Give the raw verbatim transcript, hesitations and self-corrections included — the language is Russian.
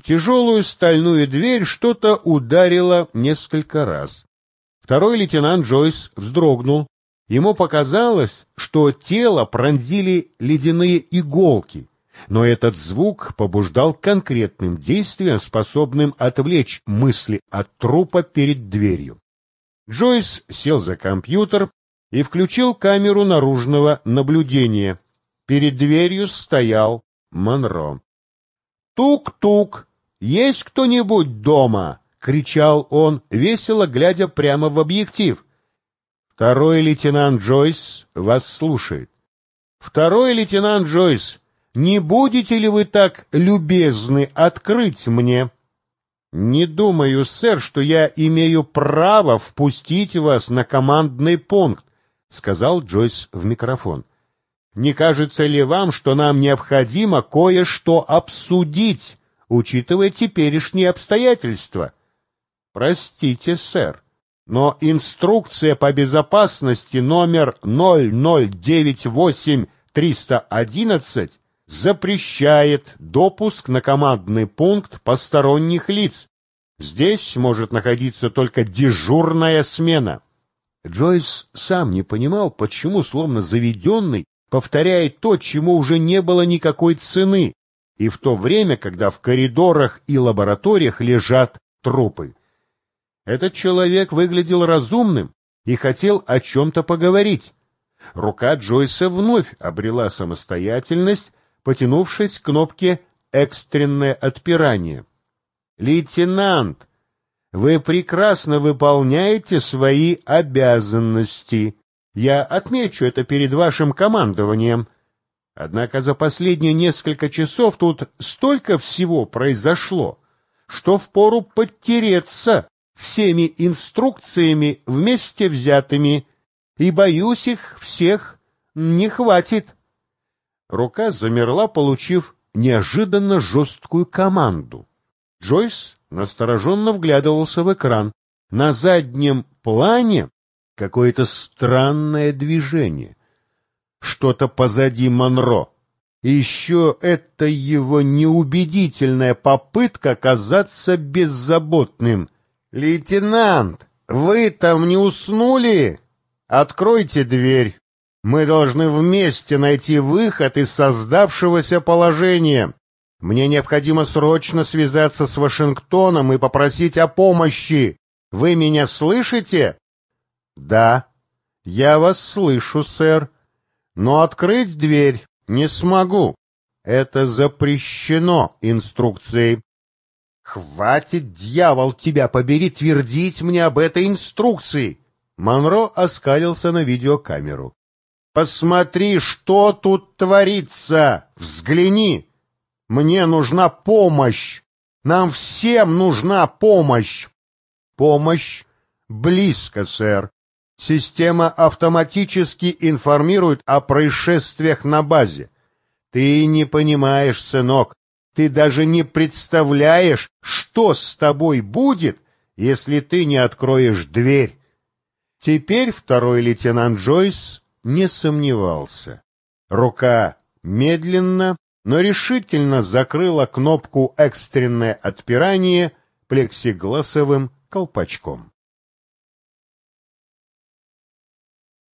тяжелую стальную дверь что-то ударило несколько раз. Второй лейтенант Джойс вздрогнул. Ему показалось, что тело пронзили ледяные иголки, но этот звук побуждал к конкретным действиям, способным отвлечь мысли от трупа перед дверью. Джойс сел за компьютер и включил камеру наружного наблюдения. Перед дверью стоял Монро. «Тук-тук! Есть кто-нибудь дома?» — кричал он, весело глядя прямо в объектив. «Второй лейтенант Джойс вас слушает». «Второй лейтенант Джойс, не будете ли вы так любезны открыть мне?» «Не думаю, сэр, что я имею право впустить вас на командный пункт», — сказал Джойс в микрофон. «Не кажется ли вам, что нам необходимо кое-что обсудить, учитывая теперешние обстоятельства?» «Простите, сэр, но инструкция по безопасности номер ноль ноль девять восемь триста одиннадцать запрещает допуск на командный пункт посторонних лиц. Здесь может находиться только дежурная смена». Джойс сам не понимал, почему, словно заведенный, повторяет то, чему уже не было никакой цены, и в то время, когда в коридорах и лабораториях лежат трупы. Этот человек выглядел разумным и хотел о чем-то поговорить. Рука Джойса вновь обрела самостоятельность, потянувшись к кнопке «Экстренное отпирание». «Лейтенант, вы прекрасно выполняете свои обязанности. Я отмечу это перед вашим командованием. Однако за последние несколько часов тут столько всего произошло, что впору подтереться всеми инструкциями вместе взятыми, и, боюсь, их всех не хватит». Рука замерла, получив неожиданно жесткую команду. Джойс настороженно вглядывался в экран. На заднем плане какое-то странное движение. Что-то позади Монро. И еще это его неубедительная попытка казаться беззаботным. «Лейтенант, вы там не уснули? Откройте дверь. Мы должны вместе найти выход из создавшегося положения. Мне необходимо срочно связаться с Вашингтоном и попросить о помощи. Вы меня слышите?» «Да, я вас слышу, сэр. Но открыть дверь не смогу. Это запрещено инструкцией». «Хватит, дьявол, тебя побери, твердить мне об этой инструкции!» Монро оскалился на видеокамеру. «Посмотри, что тут творится! Взгляни! Мне нужна помощь! Нам всем нужна помощь!» «Помощь близко, сэр. Система автоматически информирует о происшествиях на базе. Ты не понимаешь, сынок, ты даже не представляешь, что с тобой будет, если ты не откроешь дверь». Теперь второй лейтенант Джойс не сомневался. Рука медленно, но решительно закрыла кнопку «Экстренное отпирание» плексигласовым колпачком.